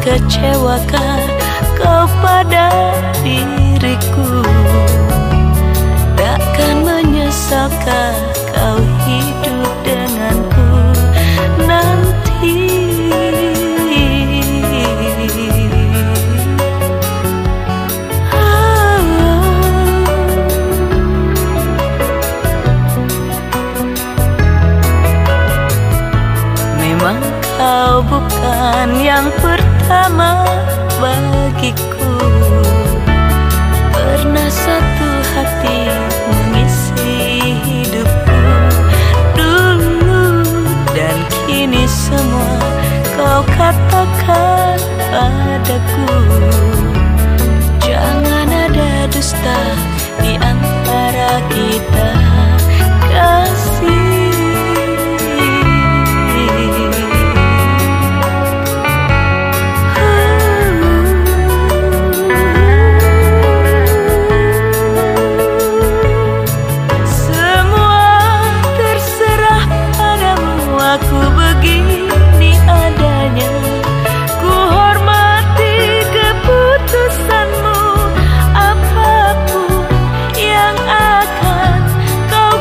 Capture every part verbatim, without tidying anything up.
kecewakan kau pada diriku. Takkan menyesalkan kau hidup denganku nanti. Memang kau bukan yang pertama bagiku. Pernah satu hati mengisi hidupku dulu, dan kini semua kau katakan padaku. Jangan ada dusta di antara kita, kasih. Aku begini adanya, ku hormati keputusanmu. Apapun yang akan kau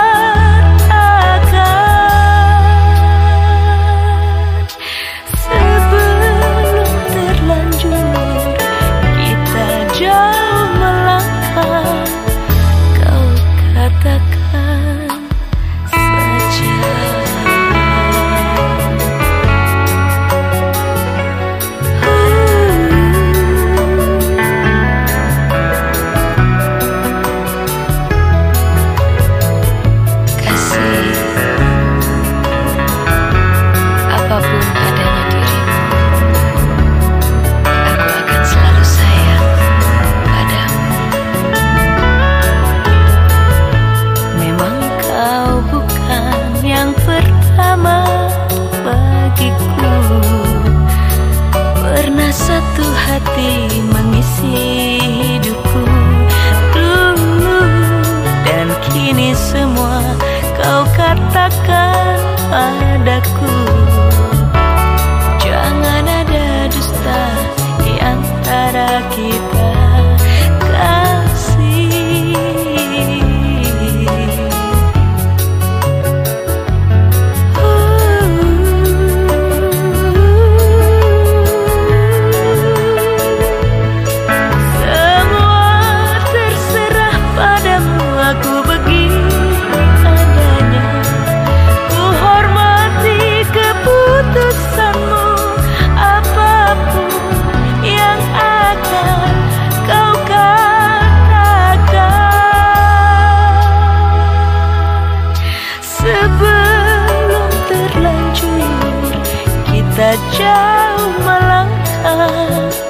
katakan, sebelum terlanjur kita jauh melangkah, kau katakan saja. Apapun adanya dirimu, aku akan selalu sayang padamu. Memang kau bukan yang pertama bagiku. Pernah satu hati mengisi hidupku dulu, dan kini semua kau katakan padaku. Jangan ada dusta di antara kita, kasih. Semua terserah padamu, aku begini adanya, ku hormati keputusanmu. Apapun yang akan kau katakan, sebelum terlanjur kita jauh melangkah,